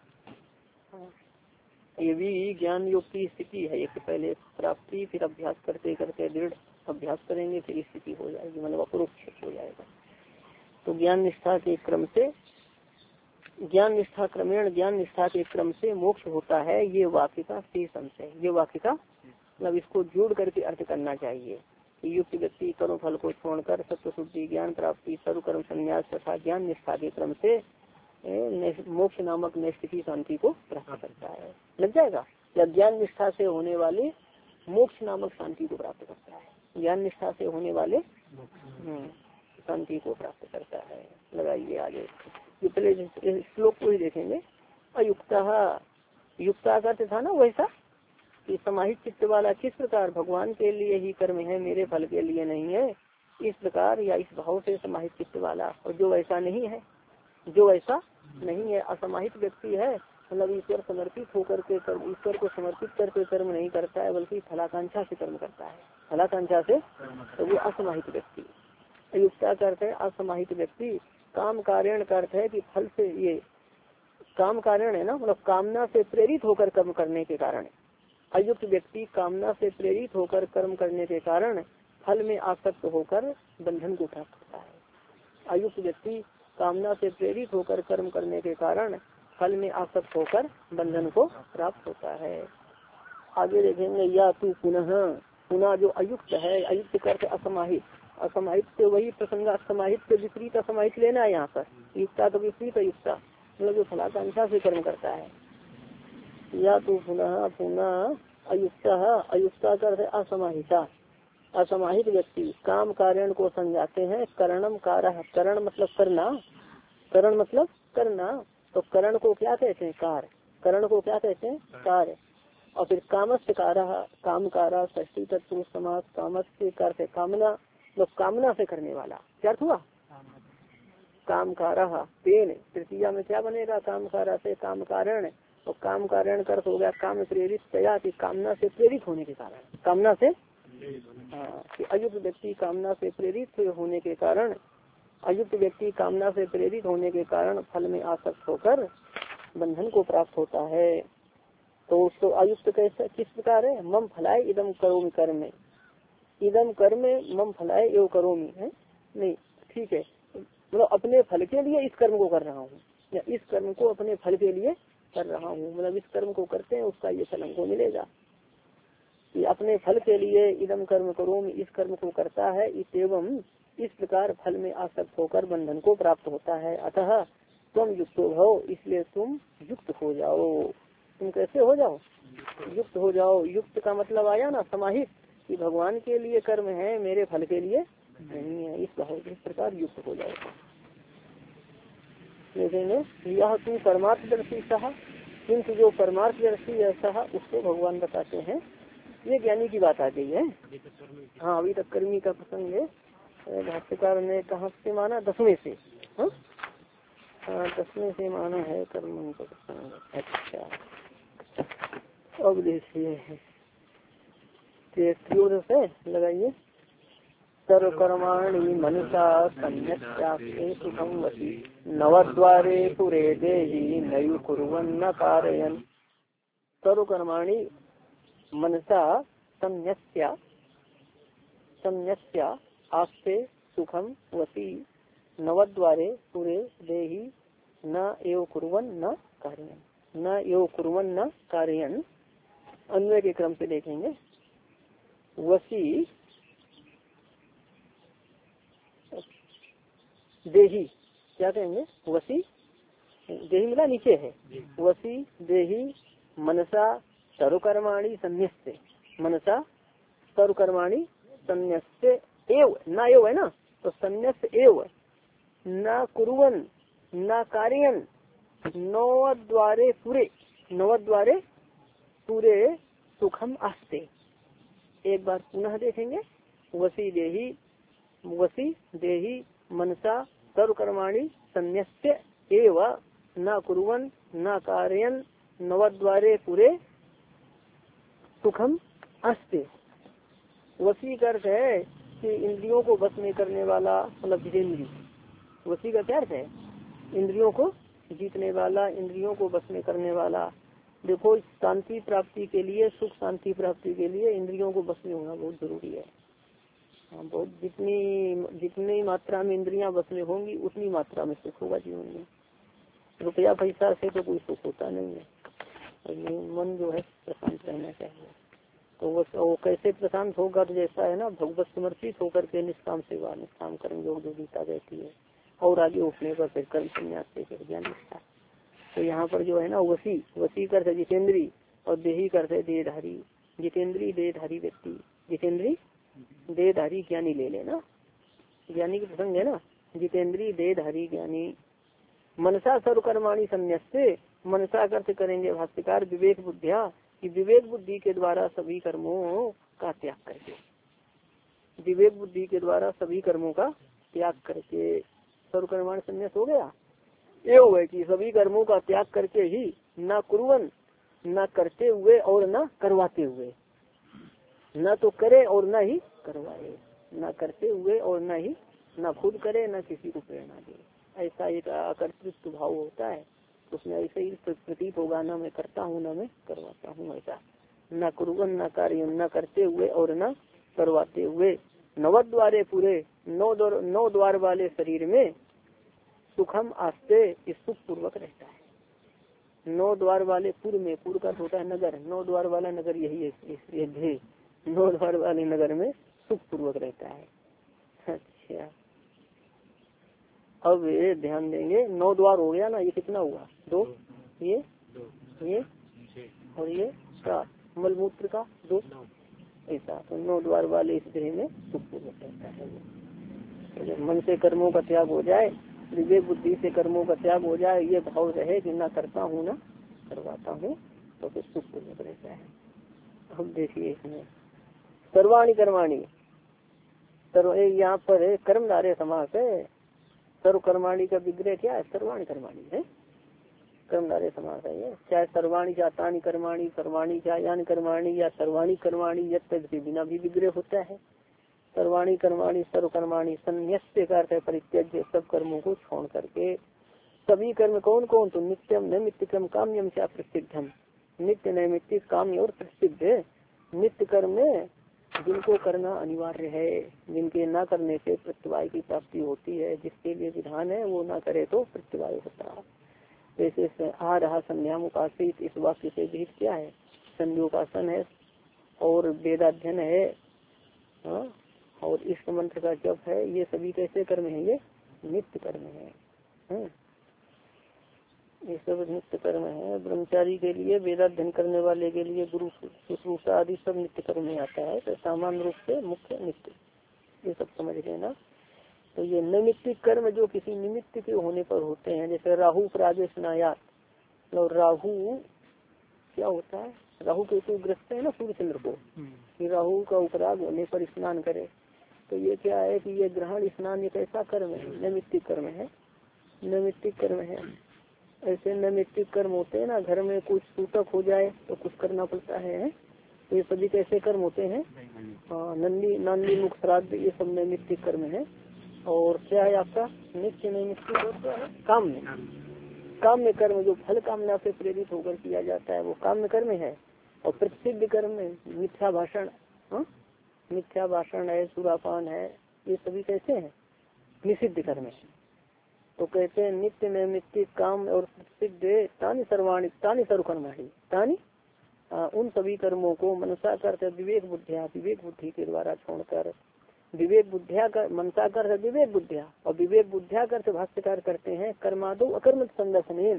ये भी ज्ञान योग की स्थिति है, एक पहले प्राप्ति, फिर अभ्यास करते करते दृढ़ अभ्यास करेंगे, फिर स्थिति हो जाएगी, मतलब अपरोक्ष हो जाएगा। तो ज्ञान निष्ठा के क्रम से, ज्ञान निष्ठा क्रमेण ज्ञान निष्ठा के क्रम से मोक्ष होता है, ये वाक्य का शेष अंश है। ये वाक्य का मतलब इसको जोड़ करके अर्थ करना चाहिए, युक्त व्यक्ति कर्म फल को छोड़कर सत्व शुद्धि, ज्ञान प्राप्ति, सर्वकर्म संन्यास तथा ज्ञान निष्ठा के क्रम से मोक्ष नामक नैष्ठिकी शांति को प्राप्त करता है। लग जाएगा, या ज्ञान निष्ठा से होने वाले मोक्ष नामक शांति को प्राप्त करता है, ज्ञान निष्ठा से होने वाले शांति को प्राप्त करता है। लगाइए आगे, ये पहले श्लोक को ही देखेंगे। अयुक्ता, युक्ता का था ना वैसा कि समाहित चित्त वाला किस प्रकार भगवान के लिए ही कर्म है मेरे फल के लिए नहीं है, इस प्रकार या इस भाव से समाहित चित्त वाला। और जो ऐसा नहीं है, जो ऐसा नहीं है, असमाहित व्यक्ति है, मतलब ईश्वर समर्पित होकर के कर्म, ईश्वर को समर्पित करके कर्म नहीं करता है, बल्कि फलाकांक्षा से कर्म करता है, फलाकांक्षा से, तो वो असमाहित व्यक्ति। युक्ता का अर्थ है असमाहित व्यक्ति। काम कारण का अर्थ है कि फल से, ये काम कारण है ना, मतलब कामना से प्रेरित होकर कर्म करने के कारण, अयुक्त व्यक्ति कामना से प्रेरित होकर कर्म करने के कारण फल में आसक्त होकर बंधन को प्राप्त होता है। अयुक्त व्यक्ति कामना से प्रेरित होकर कर्म करने के कारण फल में आसक्त होकर बंधन को प्राप्त होता है। आगे देखेंगे, या तू पुनः, पुनः जो अयुक्त है, अयुक्त करके असमाहित, असमाहित से वही प्रसंग, असमाहित से विपरीत असमाहित लेना है यहाँ पर। युक्ता तो विपरीत युक्ता मतलब जो फलाकांक्षा से कर्म करता है। या तो पुनः पुनः अयुक्ता, अयुक्ता कर असमाहिता, असमाहित व्यक्ति काम कारण को समझाते हैं। करणम कारः, करण मतलब करना, करण मतलब करना, तो करण को क्या कहते हैं? कार। करण को क्या कहते हैं? कार्य। और फिर कामस्य कारः, काम कारा षष्ठी तत्व समास, कामस्य करते कामना, तो कामना से करने वाला। क्या अर्थ हुआ? काम कारः तेन तृतीया में क्या बनेगा? काम कारा से काम कारण, और काम कारण का अर्थ हो गया काम प्रेरित तया, कि कामना से प्रेरित होने के कारण, कामना से हाँ कि अयुक्त व्यक्ति कामना से प्रेरित होने के कारण, अयुक्त व्यक्ति कामना से प्रेरित होने के कारण फल में आसक्त होकर बंधन को प्राप्त होता है। तो उसको अयुक्त कैसे किस प्रकार है? मम फलाए इदम करोमि कर्म, इदम कर्म मम फलाए एवं करोमि है नहीं, ठीक है, मतलब अपने फल के लिए इस कर्म को कर रहा हूँ, या इस कर्म को अपने फल के लिए कर रहा हूँ, मतलब इस कर्म को करते हैं उसका ये फल हमको मिलेगा। कि अपने फल के लिए इदम कर्म करोमि, इस कर्म को करता है, इस एवं इस प्रकार फल में आसक्त होकर बंधन को प्राप्त होता है। अतः तुम युक्तो भव, इसलिए तुम युक्त हो जाओ। तुम कैसे हो जाओ? युक्त हो जाओ। युक्त का मतलब आया ना समाहित, कि भगवान के लिए कर्म है, मेरे फल के लिए नहीं है, इस भाव इस प्रकार युक्त हो जाओ। देखेंगे यह तू परमार्थदर्शी सहा, किंतु जो परमार्थदर्शी है सहा उसको भगवान बताते हैं। ये ज्ञानी की बात आ गई है। हाँ अभी तक कर्मी का प्रसंग है। भाष्यकार ने कहाँ से माना? दसवें से। हाँ दसवें से माना है कर्म का प्रसंग। अच्छा अब देखिए त्रियोदश है, लगाइए। सर्वकर्माणि मनुषा संन्यस्यास्ते सुखं वसी, नवद्वारे पुरे देहि नयु कुर्वन्न कारयन्। सर्वकर्माणि मनसा संन्यस्य संन्यस्य आस्ते सुखम वसी, नवद्वारे पुरे देहि न एव कुर्वन् न कारयन्, न एव कुर्वन् न कारयन्। अन्वय के क्रम से देखेंगे। वसी देही क्या कहेंगे? वसी देही मिला नीचे है। वसी देही मनसा सर्वकर्माणि संन्यस्ते, मनसा सर्वकर्माणि संन्यस्ते एव, ना एव है ना, तो संन्यस्त एव न कुर्वन् न कारयन्, नवद्वारे पूरे, नवद्वारे पूरे सुखम आस्ते। एक बार पुनः देखेंगे। वसी देही, वसी देही मनसा सर्वकर्माणि संन्यस्य एव न कुर्वन् न कारयन्, नवद्वारे पूरे सुखम अस्ते। वसी का अर्थ है कि इंद्रियों को बस में करने वाला, मतलब जितेंद्रिय। वसी का क्या अर्थ है? इंद्रियों को जीतने वाला, इंद्रियों को बस में करने वाला। देखो शांति प्राप्ति के लिए, सुख शांति प्राप्ति के लिए इंद्रियों को बस में होना बहुत जरूरी है। हाँ बहुत, जितनी जितनी मात्रा में इंद्रियां बस में होंगी उतनी मात्रा में सुख होगा जीवन में। रुपया पैसा से तो कोई सुख होता नहीं है, ये मन जो है प्रशांत रहना चाहिए। तो वो, वो कैसे प्रशांत होगा? तो जैसा है ना भगवत समर्पित होकर के निष्काम सेवा, निष्काम कर्म योग जो गीता रहती है, और आगे उठने पर फिर कर्म संन्यास से फिर ज्ञान निष्ठा। तो यहाँ पर जो है ना वसी, वसी करते जितेंद्री, और देही करते देहधारी। जितेंद्री देहधारी व्यक्ति, जितेंद्री देहधारी ज्ञानी ले लेना, ज्ञानी की प्रसंग है ना। जितेंद्री देहधारी ज्ञानी। मनसा सर्वकर्माणि संन्यस्ते, मनसा अर्थ करेंगे भाष्यकार विवेक बुद्धिया, कि विवेक बुद्धि के द्वारा सभी कर्मों का त्याग करके, विवेक बुद्धि के द्वारा सभी कर्मों का त्याग करके सर्वकर्माणि संन्यास हो गया। ये हुआ कि सभी कर्मों का त्याग करके ही न कुर्वन्, न करते हुए और न करवाते हुए, न तो करे और न ही करवाए, न करते हुए और न ही, न खुद करे न किसी को प्रेरणा दे। ऐसा एक अकर्तृत्व भाव होता है, उसमें ऐसे ही प्रतीत होगा, न मैं करता हूँ न मैं करवाता हूँ। ऐसा न कुर्वन् न कार्य, न करते हुए और न करवाते हुए। नवद्वारे पूरे, नौ द्वार नौ द्वार वाले शरीर में सुखम आस्ते, इस सुख पूर्वक रहता है। नौ द्वार वाले पूर्व में, पूर्व का होता है नगर, नौ द्वार वाला नगर यही है, नौ द्वार वाले नगर में सुख पूर्वक रहता है। अच्छा, अब ये ध्यान देंगे, नौ द्वार हो गया ना, ये कितना हुआ? दो, ये ये और ये सात, मलमूत्र का दो, ऐसा। तो नौ द्वार वाले इस देह में सुखपूर्वक रहता है। तो जब मन से कर्मों का त्याग हो जाए, विवेक बुद्धि से कर्मों का त्याग हो जाए, ये भाव रहे कि ना करता हूँ ना करवाता हूँ, तो फिर सुखपूर्वक रहता है। अब देखिए इसमें सर्वाणी कर्माणी, सर्व यहाँ पर कर्मधारय समास है। सर्व कर्माणी का विग्रह क्या है? सर्वाणी कर्माणी है, कर्मधारय समास है ये। चाहे सर्वाणी जातानी कर्माणी, सर्वाणी जायानी कर्माणी या सर्वाणी कर्माणी यत् बिना भी विग्रह होता है। सर्वाणी कर्माणी सर्व कर्माणी संन्यस्य का अर्थ है परित्यज्य, सब कर्मों को छोड़ करके। सभी कर्म कौन कौन? तो नित्यम नैमित्तिकम काम्यम च प्रसिद्धम, नित्य नैमित्तिक काम्य और प्रसिद्ध। नित्य कर्म में जिनको करना अनिवार्य है, जिनके ना करने से प्रत्यवाय की प्राप्ति होती है, जिसके लिए विधान है वो ना करे तो प्रत्यवाय होता है। जैसे आ रहा संध्याम उपासित, इस वाक्य से विहित क्या है? संध्योपासन है और वेदाध्ययन है, हाँ? और इष्ट मंत्र का जप है। ये सभी कैसे कर्म है? ये नित्य कर्म है, हाँ? ये सब नित्य कर्म है। ब्रह्मचारी के लिए, वेदाध्ययन करने वाले के लिए गुरु शुश्रूषा आदि सब नित्य कर्म में आता है। तो सामान्य रूप से मुख्य नित्य, ये सब समझ लेना। तो ये नैमित्तिक कर्म जो किसी निमित्त के होने पर होते हैं, जैसे राहु प्रादेश नायात, तो राहु क्या होता है? राहु के ऊपर ग्रस्त है ना सूर्य चंद्र को, कि राहु का उपराग होने पर स्नान करे। तो ये क्या है कि ये ग्रहण स्नान एक ऐसा कर्म है, नैमित्तिक कर्म है, नैमित्तिक कर्म है। ऐसे नैमित्तिक कर्म होते हैं ना, घर में कुछ सूतक हो जाए तो कुछ करना पड़ता है, तो ये सभी कैसे कर्म होते हैं? हाँ, नंदी नांदी मुख श्राद्ध, ये सब नैमित्तिक कर्म है। और क्या है आपका नित्य नैमित्तिक और क्या है? काम में, काम में कर्म जो फल कामना से प्रेरित होकर किया जाता है वो काम में कर्म है। और प्रसिद्ध कर्म में मिथ्या भाषण, हाँ, मिथ्या भाषण है, सुरापान है, ये सभी कैसे हैं? निषिद्ध कर्म है। तो कहते हैं नित्य नैमित्तिक काम और प्रसिद्ध तानि सर्वाणी तानि सर्वकर्माणि तानि, उन सभी कर्मों को मनसा करते विवेक बुद्धिया, विवेक बुद्धि के द्वारा छोड़कर, विवेक बुद्धिया कर मनसा कर विवेक बुद्धिया, और विवेक बुद्धिया करते भाष्यकार करते हैं कर्मादो अकर्म संदर्शन,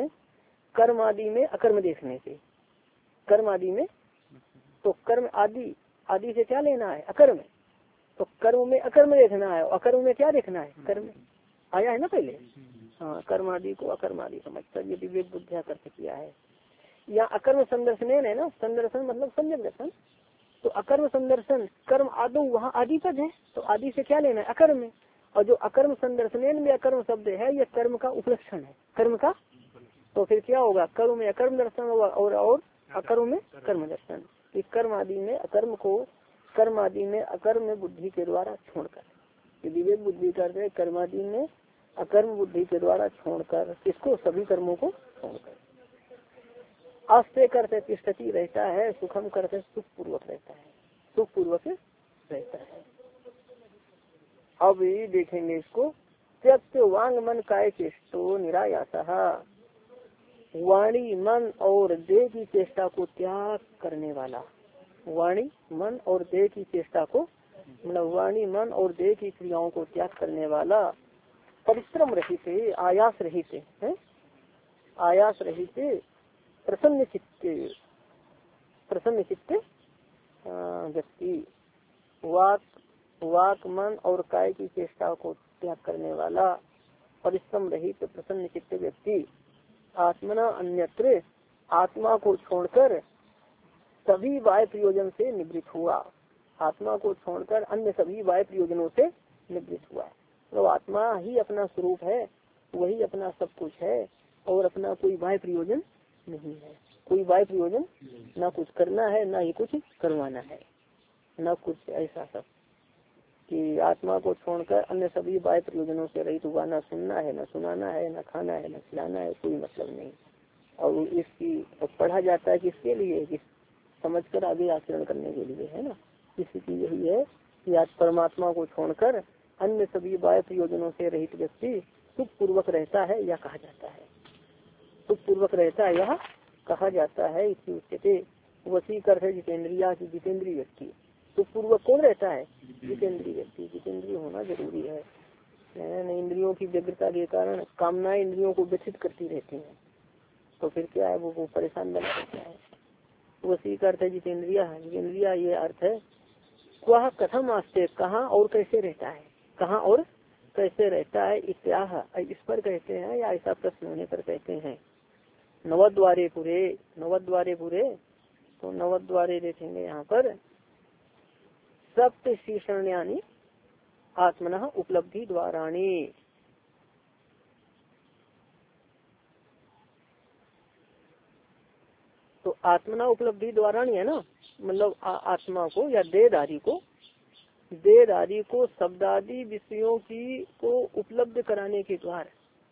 कर्म आदि में अकर्म देखने से, कर्म आदि में, तो कर्म आदि आदि से क्या लेना है? अकर्म। तो कर्म में अकर्म देखना है, अकर्म में क्या देखना है? कर्म आया है ना पहले, हाँ, कर्म आदि को अकर्म आदि समझकर ये विवेक बुद्धिया करते किया है। यहाँ अकर्म संदर्शन है ना, संदर्शन मतलब सम्यक दर्शन। तो अकर्म संदर्शन कर्म आदो वहाँ आदि पद है, तो आदि से क्या लेना है? अकर्म में। और जो अकर्म संदर्शन में अकर्म शब्द है, ये कर्म का उपलक्षण है, कर्म का। तो फिर क्या होगा? कर्म में अकर्म दर्शन होगा और और अकर्म में कर्म दर्शन। कि कर्म आदि में अकर्म को, कर्म आदि में अकर्म बुद्धि के द्वारा छोड़कर, विवेक बुद्धि करते कर्म आदि में अकर्म बुद्धि के द्वारा छोड़कर, इसको सभी कर्मों को छोड़कर, आस्ते करते तिष्ठति रहता है, सुखम करते सुख पूर्वक रहता है, सुख पूर्वक रहता है। अब ये देखेंगे इसको, त्यक्त वांग मन काय चेष्टो निरायासः, वाणी मन और देह की चेष्टा को त्याग करने वाला, वाणी मन और देह की चेष्टा को, मतलब वाणी मन और देह की क्रियाओं को त्याग करने वाला, परिश्रम रहित, आयास रहित है, आयास रहित, प्रसन्न चित्ते, प्रसन्न चित्ते व्यक्ति, वाक वाक मन और काय की चेष्टा को त्याग करने वाला, परिश्रम रहित प्रसन्न चित्ते व्यक्ति, आत्मना अन्यत्र, आत्मा को छोड़कर सभी बाह्य प्रयोजन से निवृत्त हुआ, आत्मा को छोड़कर अन्य सभी बाह्य प्रयोजनों से निवृत्त हुआ। तो आत्मा ही अपना स्वरूप है, वही अपना सब कुछ है, और अपना कोई बाह्य प्रयोजन नहीं है, कोई बाह्य प्रयोजन, ना कुछ करना है ना ही कुछ करवाना है, ना कुछ ऐसा सब, कि आत्मा को छोड़कर अन्य सभी बाह्य प्रयोजनों से रहित हुआ, ना सुनना है, ना सुनाना है, ना खाना है, ना खिलाना है, कोई मतलब नहीं। और इसकी पढ़ा जाता है किसके लिए? कि समझकर आगे आचरण करने के लिए, है ना। इसकी यही है कि आज परमात्मा को छोड़कर अन्य सभी बाह्य प्रयोजनों से रहित व्यक्ति सुख पूर्वक रहता है, या कहा जाता है सुख पूर्वक रहता है, यह कहा जाता है। इसी उच्चते वसी कर है जितेंद्रिया की, जितेंद्रीय व्यक्ति, सुख पूर्वक कौन रहता है? जितेंद्रिय व्यक्ति। जितेंद्रिय होना जरूरी है। इंद्रियों की व्यग्रता के कारण कामनाएं इंद्रियों को व्यथित करती रहती हैं, तो फिर क्या है, वो, वो परेशान बना रहता है। उसी का अर्थ है जितेंद्रिया। जितेंद्रिया ये अर्थ है वह कथम आस्ते, कहाँ और कैसे रहता है, कहाँ और कैसे रहता है, इत्याह इस पर कहते हैं, या ऐसा प्रश्न होने पर कहते हैं। नवद्वारे पूरे, नवद्वारे पूरे, तो नवद्वारे देखेंगे यहाँ पर सप्त शीर्षण्यानि आत्मनः उपलब्धि द्वाराणी। तो आत्मना उपलब्धि द्वाराणी है ना, मतलब आत्मा को या देहधारी को, देहधारी को शब्दादि विषयों की को उपलब्ध कराने के द्वार,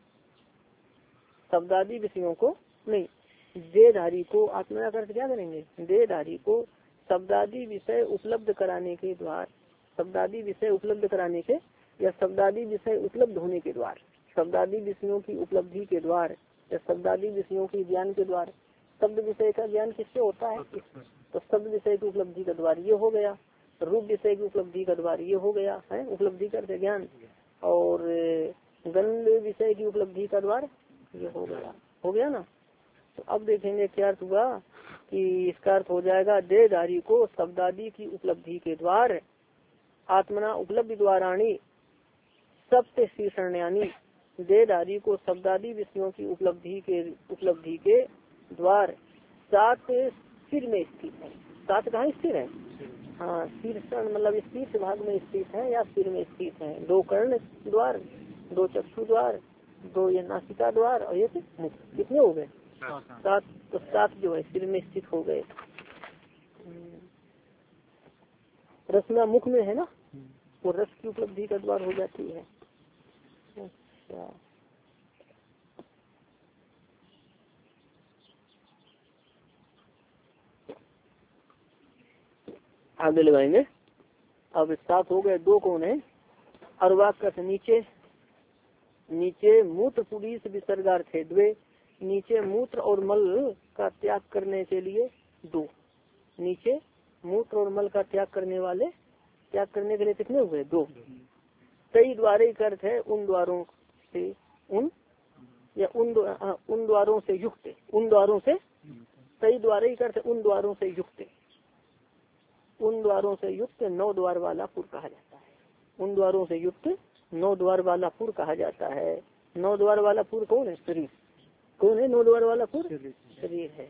शब्दादि विषयों को नहीं, देहधारी को, आत्मा का अर्थ क्या करेंगे, देहधारी को शब्दादि विषय उपलब्ध कराने के द्वार, शब्दादि विषय उपलब्ध कराने के या शब्दादि विषय उपलब्ध होने के द्वार, शब्दादि विषयों की उपलब्धि के द्वार या शब्दादि विषयों के ज्ञान के द्वार। शब्द विषय का ज्ञान किससे होता है? तो शब्द विषय की उपलब्धि का द्वार ये हो गया, रूप विषय की उपलब्धि का द्वार ये हो गया है, उपलब्धि करते ज्ञान, और गंध विषय की उपलब्धि का द्वार ये हो गया, हो गया ना। तो अब देखेंगे क्या अर्थ हुआ कि इसका अर्थ हो जाएगा देहधारी को शब्दादि की उपलब्धि के द्वार, आत्मना उपलब्धि द्वाराणी सप्त शीर्षण्यानि, देहधारी को शब्दादि विषयों की उपलब्धि के उपलब्धि के द्वार सात सिर में स्थित है। सात कहाँ स्थित है? हाँ, शीर्षण मतलब शीर्ष भाग में स्थित है या सिर में स्थित है। दो कर्ण द्वार, दो चक्षु द्वार, दो ये नासिका द्वार और एक मुख, कितने हो गए? सात। तो सात जो है सिर में स्थित हो गए। रसना मुख में है ना, वो रस की उपलब्धि का द्वार हो जाती है। अच्छा, आगे लगाएंगे। अब सात हो गए, दो कौन है? अर्वाक का नीचे, नीचे मूत्र पुरुष विसर्गार्थ है द्वे, नीचे मूत्र और मल का त्याग करने के लिए दो, नीचे मूत्र और मल का त्याग करने वाले, त्याग करने के लिए कितने हुए? दो। कई द्वारे का अर्थ है उन द्वारों से, उन या उन उन द्वारों से युक्त, उन द्वारों से, कई द्वारे का अर्थ उन द्वारों से युक्त, उन द्वारों से युक्त नौ द्वार वाला पुर कहा जाता है। उन द्वारों से युक्त नौ द्वार वाला पुर कहा जाता है। नौ द्वार वाला पुर कौन है? शरीर। कौन है नौ द्वार वाला पुर? शरीर है।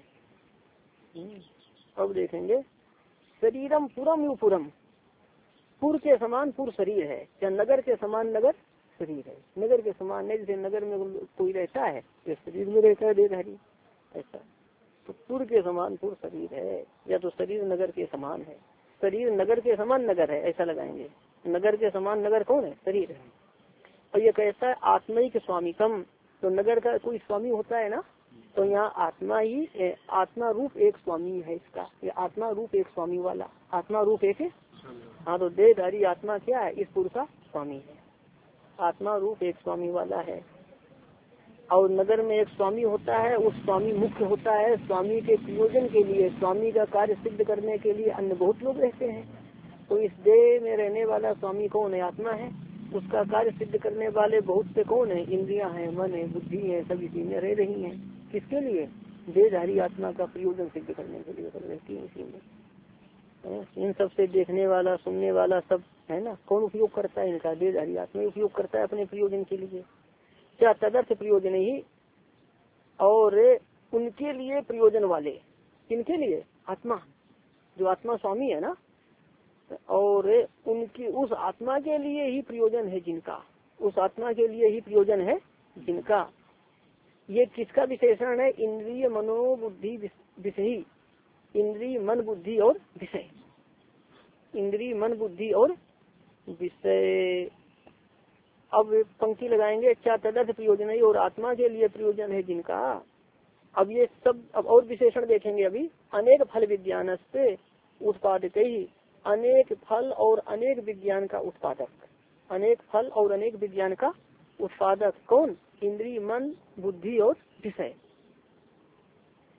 अब देखेंगे शरीरम पुरम यु पुरम, पुर के समान पुर शरीर है, या नगर के समान नगर शरीर है। नगर के समान है, जैसे नगर में कोई रहता है तो शरीर में रहता है देहधारी, ऐसा। तो पुर के समान पुर शरीर है, या तो शरीर नगर के समान है, शरीर नगर के समान नगर है, ऐसा लगाएंगे। नगर के समान नगर कौन है? शरीर है। और ये कैसा है? आत्मिक स्वामिकम, तो नगर का कोई स्वामी होता है ना, तो यहाँ आत्मा ही, आत्मा रूप एक स्वामी है इसका, ये आत्मा रूप एक स्वामी वाला, आत्मा रूप एक है। हाँ, तो देहधारी आत्मा क्या है? इस पुर का स्वामी है, आत्मा रूप एक स्वामी वाला है। और नगर में एक स्वामी होता है, उस स्वामी मुख्य होता है, स्वामी के प्रयोजन के लिए, स्वामी का कार्य सिद्ध करने के लिए अन्य बहुत लोग रहते हैं। तो इस देह में रहने वाला स्वामी कौन है? आत्मा है। उसका कार्य सिद्ध करने वाले बहुत से कौन है? इंद्रियां हैं, मन है, बुद्धि है, सब इसी में रह रही हैं। किसके लिए? देहधारी आत्मा का प्रयोजन सिद्ध करने के लिए सब रहती है इसी में। इन सब से देखने वाला, सुनने वाला सब है ना, कौन उपयोग करता है इनका? देहधारी आत्मा उपयोग करता है अपने प्रयोजन के लिए। क्या तदर्थ प्रयोजन ही, और उनके लिए प्रयोजन वाले, किनके लिए? आत्मा, जो आत्मा स्वामी है ना, और उनकी उस आत्मा के लिए ही प्रयोजन है जिनका, उस आत्मा के लिए ही प्रयोजन है जिनका। ये किसका विशेषण है? इंद्रिय मनोबुद्धि विषय, इंद्रिय मन बुद्धि और विषय, इंद्रिय मन बुद्धि और विषय। अब पंक्ति लगाएंगे, क्या तदर्थ प्रयोजन है, और आत्मा के लिए प्रयोजन है जिनका। अब ये सब, अब और विशेषण देखेंगे अभी। अनेक फल विज्ञान से उत्पादक ही, अनेक फल और अनेक विज्ञान का उत्पादक, अनेक फल और अनेक विज्ञान का उत्पादक कौन? इंद्रिय मन बुद्धि और विषय।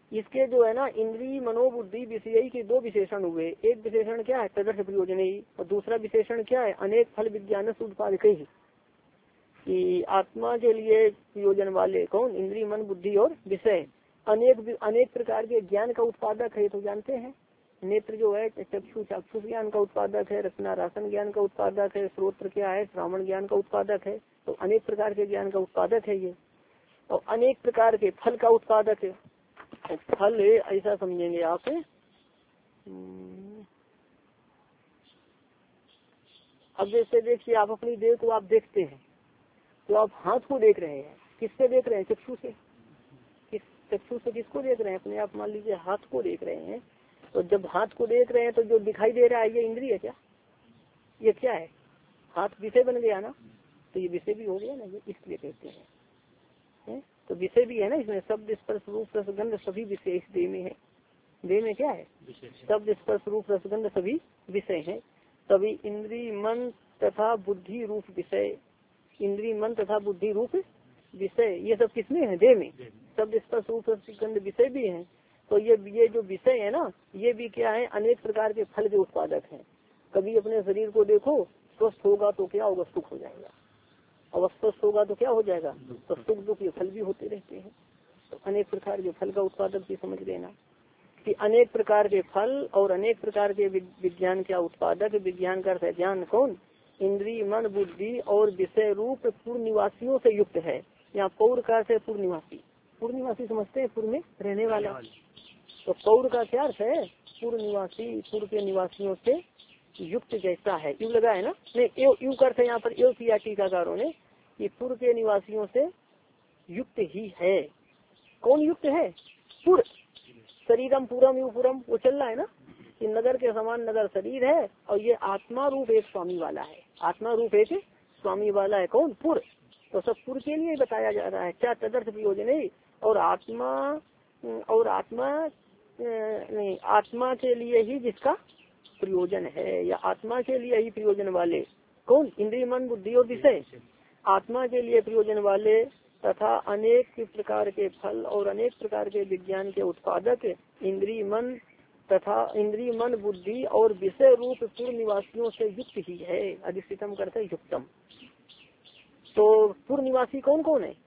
इसके जो है ना इंद्री मनोबुद्धि विषयी के दो विशेषण हुए। एक विशेषण क्या है, तदर्थ प्रयोजनई, और दूसरा विशेषण क्या है, अनेक फल विज्ञान से उत्पादक ही, कि आत्मा के लिए प्रयोजन वाले कौन, इंद्री मन बुद्धि और विषय अनेक अनेक प्रकार के ज्ञान का उत्पादक है। तो जानते हैं नेत्र जो है चक्षु चाक्षुष ज्ञान का उत्पादक है, रचना रासन ज्ञान का उत्पादक है, श्रोत्र क्या है श्रावण ज्ञान का उत्पादक है। तो अनेक प्रकार के ज्ञान का उत्पादक है ये, और अनेक प्रकार के फल का उत्पादक है। तो फल ऐसा समझेंगे आप, अब जैसे देखिए आप अपनी देह को आप देखते हैं तो आप हाथ को देख रहे हैं, किससे देख रहे हैं, चक्षु से। किस चक्षु से किसको देख रहे हैं, अपने आप मान लीजिए हाथ को देख रहे हैं। तो जब हाथ को देख रहे हैं तो जो दिखाई दे रहा है ये इंद्रिय है क्या, ये क्या है, हाथ विषय बन गया ना, तो ये विषय भी हो गया ना, ये इसलिए कहते हैं है? तो विषय भी है ना इसमें, शब्द स्पर्श रूप रसगंध सभी विषय इस देह में है। देह में क्या है, शब्द स्पर्श रूप रसगंध सभी विषय है। तभी इंद्री मन तथा बुद्धि रूप विषय, इंद्री मन तथा बुद्धि रूप विषय ये सब किसमें है, देह में। शब्द स्पर्श रूप रसगंध विषय भी है। तो ये ये जो विषय है ना, ये भी क्या है, अनेक प्रकार के फल के उत्पादक हैं। कभी अपने शरीर को देखो, स्वस्थ होगा तो क्या होगा, सुख हो जाएगा, और अस्वस्थ होगा तो क्या हो जाएगा, तो सुख दुख ये फल भी होते रहते हैं। तो अनेक प्रकार के फल का उत्पादक भी समझ लेना कि अनेक प्रकार के फल और अनेक प्रकार के विज्ञान क्या उत्पादक। विज्ञान का अर्थ है ज्ञान, कौन, इंद्रिय मन बुद्धि और विषय रूप पूर्व निवासियों से युक्त है। यहाँ पौर का अर्थ है पूर्व निवासी, पूर्व निवासी समझते हैं पूर्व में रहने वाला। तो पौर का क्या अर्थ है, पूर्व निवासी, पूर्व के निवासियों से युक्त जैसा है, यू लगा है ना, नहीं यू करते हैं यहाँ पर, एव किया टीकाकारों ने कि पूर्व के निवासियों से युक्त ही है। कौन युक्त है, पूर्व, शरीरम पूरम यू पूरम, वो चल रहा है ना कि नगर के समान नगर शरीर है, और ये आत्मा रूप एक स्वामी वाला है, आत्मा रूप एक स्वामी वाला है, कौन, पूर्व। तो सब पूर्व के लिए बताया जा रहा है, क्या तदर्थ प्रयोजन है, और आत्मा और आत्मा नहीं, आत्मा के लिए ही जिसका प्रयोजन है, या आत्मा के लिए ही प्रयोजन वाले, कौन, इंद्रिय मन बुद्धि और विषय, आत्मा के लिए प्रयोजन वाले तथा अनेक प्रकार के फल और अनेक प्रकार के विज्ञान के उत्पादक इंद्रिय मन तथा इंद्रिय मन बुद्धि और विषय रूप पूर्व निवासियों से युक्त ही है। अधिष्ठितम करते युक्तम। तो पूर्व निवासी कौन कौन है,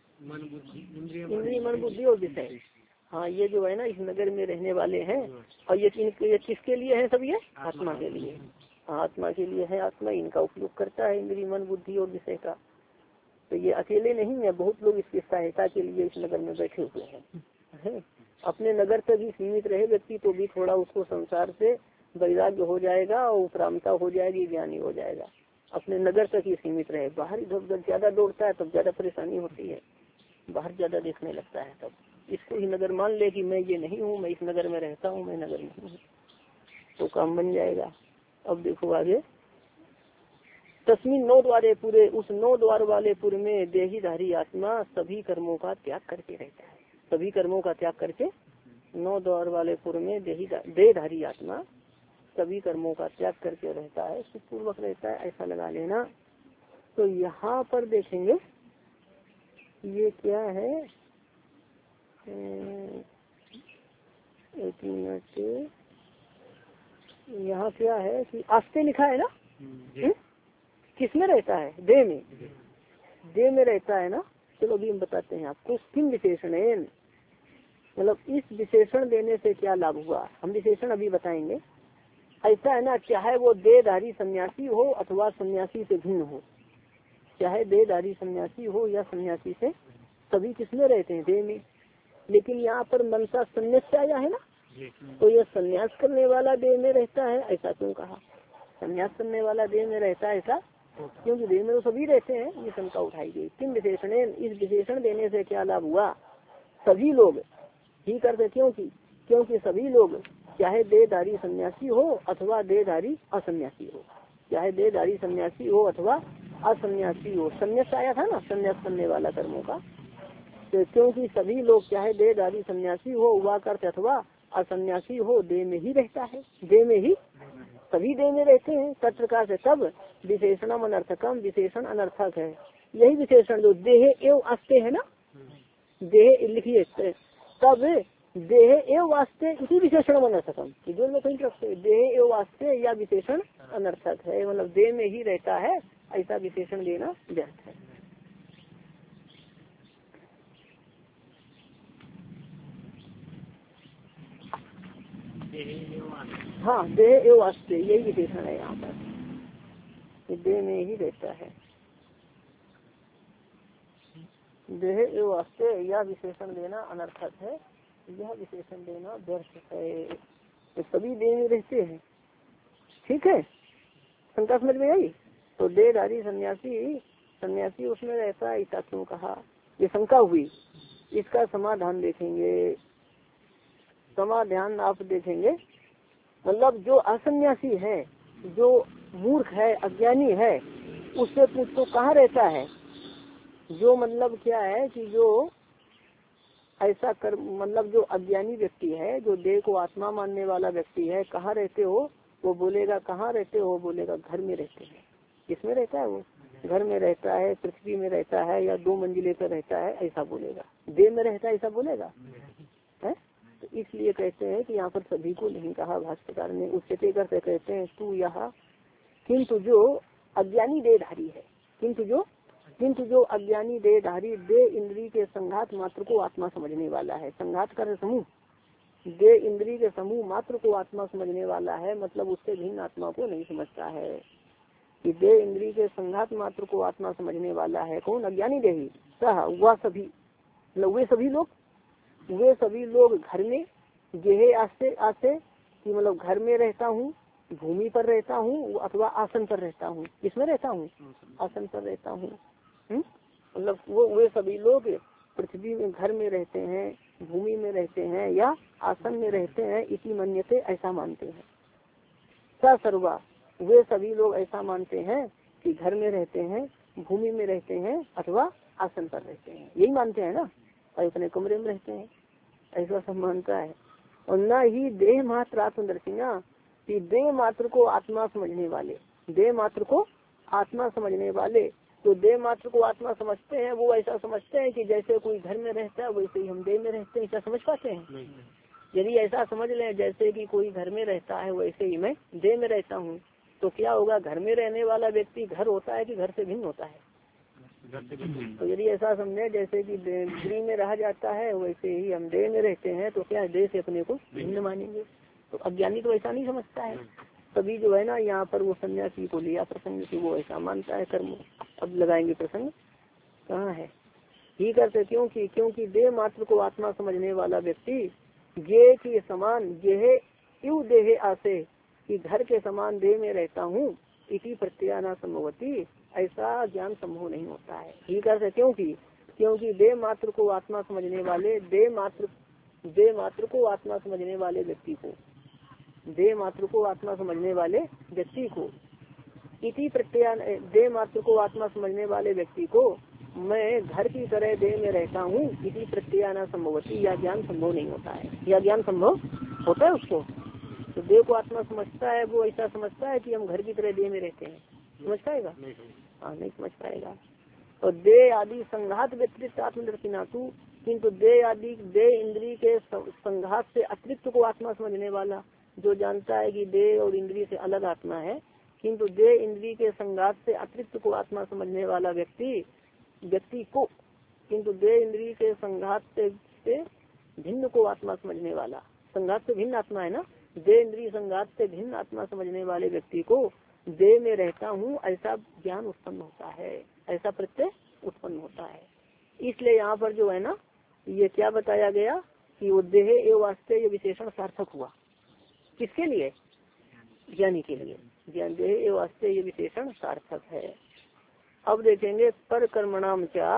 इंद्रिय मन बुद्धि और विषय। हाँ, ये जो है ना इस नगर में रहने वाले हैं, और ये, ये किसके लिए है, सब ये आत्मा के लिए, आत्मा के लिए है। आत्मा इनका उपयोग करता है, इंद्रिय मन बुद्धि और विषय का। तो ये अकेले नहीं है, बहुत लोग इसकी सहायता के लिए इस नगर में बैठे हुए हैं, है? अपने नगर तक ही सीमित रहे व्यक्ति तो भी थोड़ा उसको संसार से वैराग्य हो जाएगा और उपरामता हो जाएगी, ज्ञानी हो जाएगा। अपने नगर तक ही सीमित रहे, बाहर इधर उधर ज्यादा दौड़ता है तब ज्यादा परेशानी होती है, बाहर ज्यादा देखने लगता है, तब इसको ही नगर मान ले कि मैं ये नहीं हूँ, मैं इस नगर में रहता हूँ, मैं नगर नहीं हूँ, तो काम बन जाएगा। अब देखो आगे, तस्मीन नौ द्वारे पूरे, उस नौ द्वार वाले पुर में देहीधारी आत्मा सभी कर्मों का त्याग करके रहता है। सभी कर्मों का त्याग करके, नौ द्वार वाले पुर में देहधारी आत्मा सभी कर्मों का त्याग करके रहता है, सुखपूर्वक रहता है, ऐसा लगा लेना। तो यहाँ पर देखेंगे ये क्या है, एक मिनट, यहाँ क्या है कि आस्ते लिखा है ना, किसमें रहता है, देह में, देह में रहता है ना। चलो अभी हम बताते हैं आपको किन विशेषण है, मतलब इस विशेषण देने से क्या लाभ हुआ, हम विशेषण अभी बताएंगे। ऐसा है ना, चाहे वो देहधारी सन्यासी हो अथवा सन्यासी से भिन्न हो, चाहे देहधारी सन्यासी हो या सन्यासी से, सभी किसमें रहते हैं, देह में। लेकिन यहाँ पर मनसा संन्यास आया है ना, तो ये संन्यास करने वाला देह में रहता है, ऐसा क्यों कहा, संन्यास करने वाला देह में रहता है ऐसा, क्योंकि देह में तो सभी रहते हैं, ये शंका उठाई गई। किन विशेषण, इस विशेषण देने से क्या लाभ हुआ, सभी लोग ही करते, क्योंकि क्योंकि सभी लोग चाहे देहधारी सन्यासी हो अथवा देहधारी असन्यासी हो, चाहे देहधारी सन्यासी हो अथवा असन्यासी हो। संन्यास आया था ना, संन्यास करने वाला कर्मों का, तो क्योंकि सभी लोग चाहे देहधारी सन्यासी हो वह करते अथवा असन्यासी हो, देह में ही रहता है, देह में ही, सभी देह में रहते हैं तत्प्रकार से। तब विशेषणम अनर्थकम, विशेषण अनर्थक है। यही विशेषण जो देह एवं अस्ते है ना, देह लिखिए, तब देह एवं वास्ते इसी विशेषण अनर्थकम, जो में कहीं रखते देह एवं वास्ते या विशेषण अनर्थक है, मतलब देह में ही रहता है ऐसा विशेषण देना व्यर्थ है। हाँ, देह एवं वास्ते यही विशेषण है यहाँ पर, देह में ही रहता है। देह एवं वास्ते यह विशेषण देना अनर्थक है, यह विशेषण देना व्यर्थ है। तो सभी देह में रहते हैं, ठीक है, शंका समझ में आई। तो देहधारी सन्यासी सन्यासी उसमें रहता है, ऐसा क्यों कहा, ये शंका हुई। इसका समाधान देखेंगे, समाधान आप देखेंगे। मतलब जो असन्यासी है, जो मूर्ख है, अज्ञानी है, उससे पूछो कहाँ रहता है। जो मतलब क्या है कि जो ऐसा कर मतलब जो अज्ञानी व्यक्ति है, जो देह को आत्मा मानने वाला व्यक्ति है, कहाँ रहते हो, वो बोलेगा कहाँ रहते हो, बोलेगा घर में रहते हैं। किसमें रहता है वो, घर में रहता है, पृथ्वी में रहता है, या दो मंजिले पर रहता है, ऐसा बोलेगा। देह में रहता है ऐसा बोलेगा है। तो इसलिए कहते हैं कि यहाँ पर सभी को नहीं कहा भाष्यकार ने, उससे करते कहते हैं तू यहाँ किंतु जो अज्ञानी देहधारी है, किंतु जो किंतु जो अज्ञानी देहधारी दे इंद्री के संघात मात्र को आत्मा समझने वाला है। संघात कर समूह, दे इंद्री के समूह मात्र को आत्मा समझने वाला है, मतलब उससे भिन्न आत्मा को नहीं समझता है। कि दे इंद्री के संघात मात्र को आत्मा समझने वाला है कौन, अज्ञानी देही। सह वह सभी, मतलब वे सभी लोग, वे सभी लोग घर में गेहे आसे आसे कि मतलब घर में रहता हूँ, भूमि पर रहता हूँ, अथवा आसन पर रहता हूँ। किसमें रहता हूँ, आसन पर रहता हूँ। मतलब वो वे सभी लोग पृथ्वी में घर में रहते हैं, भूमि में रहते हैं, या आसन में रहते हैं, इसी मान्यते ऐसा मानते हैं। स सर्वा वे सभी लोग ऐसा मानते हैं कि घर में रहते हैं, भूमि में रहते हैं, अथवा आसन पर रहते हैं, यही मानते हैं ना, और अपने कमरे में रहते हैं, ऐसा सब मानता है। और न ही देह मात्र आत्मदर्शिना, कि देह मात्र को आत्मा समझने वाले, देह मात्र को आत्मा समझने वाले, तो देह मात्र को आत्मा समझते हैं, वो ऐसा समझते हैं कि जैसे कोई घर में रहता है वैसे ही हम देह में रहते हैं, ऐसा समझ पाते हैं। यदि ऐसा समझ लें जैसे कि कोई घर में रहता है वैसे ही मैं देह में रहता हूँ, तो क्या होगा, घर में रहने वाला व्यक्ति घर होता है कि घर से भिन्न होता है। तो यदि ऐसा समझे जैसे कि गृह में रहा जाता है वैसे ही हम देह में रहते हैं, तो क्या देह से अपने को भिन्न मानेंगे। तो अज्ञानी तो ऐसा नहीं समझता है। तभी जो है ना यहाँ पर वो सन्यासी को लिया प्रसंग की, वो ऐसा मानता है कर्म। अब लगाएंगे प्रसंग, कहाँ है, ही करते क्योंकि क्योंकि देह मात्र को आत्मा समझने वाला व्यक्ति गे के समान गेहे यू देहे आसे, कि घर के समान देह में रहता हूँ, इसी प्रत्याना संभवती, ऐसा ज्ञान संभव नहीं होता है। ही करते क्योंकि क्योंकि देह मात्र को आत्मा समझने वाले देह मात्र देह मात्र को आत्मा समझने वाले व्यक्ति को देह मात्र को आत्मा समझने वाले व्यक्ति को इति प्रत्यान देह मात्र को आत्मा समझने वाले व्यक्ति को मैं घर की तरह देह में रहता हूँ, इसी प्रत्याना संभवती, यह ज्ञान संभव नहीं होता है। यह ज्ञान संभव होता है उसको, तो देह को आत्मा समझता है, वो ऐसा समझता है कि हम घर की तरह देह में रहते हैं, समझ पाएगा, हाँ नहीं समझ पाएगा। और देह आदि संघात व्यतिरिक्त आत्मदर्शिनातु, किंतु देह आदि देह इंद्रिय के संघात से अतिरिक्त को आत्मा समझने वाला, जो जानता है कि देह और इंद्रिय से अलग आत्मा है, किंतु देह इंद्रिय के संघात से अतिरिक्त को आत्मा समझने वाला व्यक्ति व्यक्ति को किंतु देह इंद्रिय के संघात से, से भिन्न को आत्मा समझने वाला, संघात से भिन्न आत्मा है ना, देह इंद्रिय संघात से भिन्न आत्मा समझने वाले व्यक्ति को देह में रहता हूँ ऐसा ज्ञान उत्पन्न होता है, ऐसा प्रत्यय उत्पन्न होता है। इसलिए यहाँ पर जो है ना ये क्या बताया गया कि वो देह एवं वास्ते ये विशेषण सार्थक हुआ, किसके लिए, ज्ञानी के लिए। ज्ञान देह एवं वास्ते ये विशेषण सार्थक है। अब देखेंगे पर कर्मणाम क्या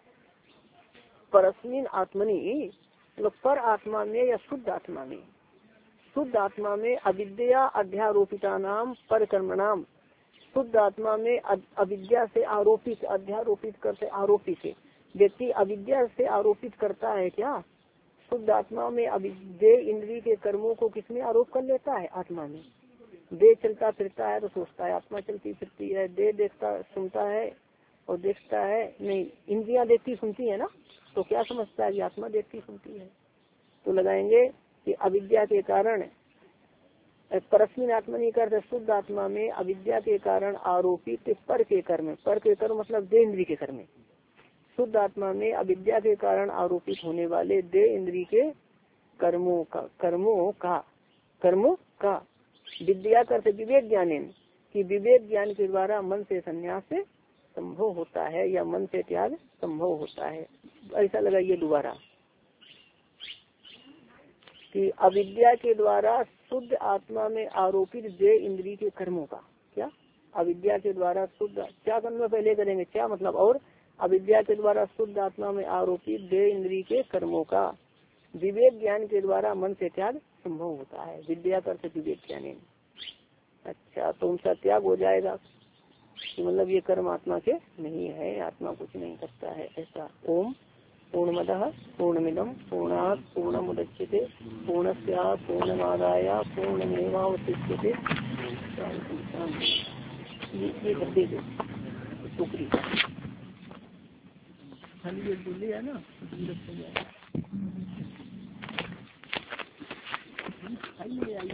परस्मिन आत्मनि, मतलब पर आत्मा में या शुद्ध आत्मा में, शुद्ध आत्मा में अविद्या अध्यारोपिता नाम पर कर्मणाम, शुद्ध आत्मा में अविद्या से आरोपित, अध्यारोपित करते आरोपित से व्यक्ति अविद्या से आरोपित करता है क्या, शुद्ध आत्मा में अविद्या इंद्रिय के कर्मों को किसमें आरोप कर लेता है, आत्मा में। देह चलता फिरता है तो सोचता है आत्मा चलती फिरती है, देह देखता सुनता है और देखता है नहीं, इंद्रियां देखती सुनती है ना, तो क्या समझता है कि आत्मा देखती सुनती है, तो लगाएंगे कि अविद्या के कारण परस्मिन आत्मनि कर शुद्ध आत्मा में अविद्या के कारण आरोपित पर के कर्म, पर के कर्म मतलब देह इंद्री के कर्म, शुद्ध आत्मा में अविद्या के कारण आरोपित होने वाले देह इंद्री के कर्मों का कर्मों का कर्मों का विद्या करते विवेक ज्ञान की विवेक ज्ञान के द्वारा मन से संन्यास संभव होता है या मन से त्याग संभव होता है। ऐसा लगाइए दोबारा कि अविद्या के द्वारा शुद्ध आत्मा में आरोपित देह इंद्री के कर्मों का, क्या अविद्या के द्वारा शुद्ध क्या कर्म पहले करेंगे, क्या मतलब और अविद्या के द्वारा शुद्ध आत्मा में आरोपित देह इंद्री के कर्मों का विवेक ज्ञान के द्वारा मन से त्याग संभव होता है। विद्या करते विवेक ज्ञान। अच्छा, तो उनका त्याग हो जाएगा कि मतलब ये कर्म आत्मा के नहीं है, आत्मा कुछ नहीं करता है ऐसा। ओम पूर्णमदः पूर्णमिदं पूर्णात् पूर्णमुदच्यते पूर्णस्यात् पूर्णमादाय पूर्णमेवावशिष्यते। ये कर दे दो टुकड़ी खाली ये बोले है ना।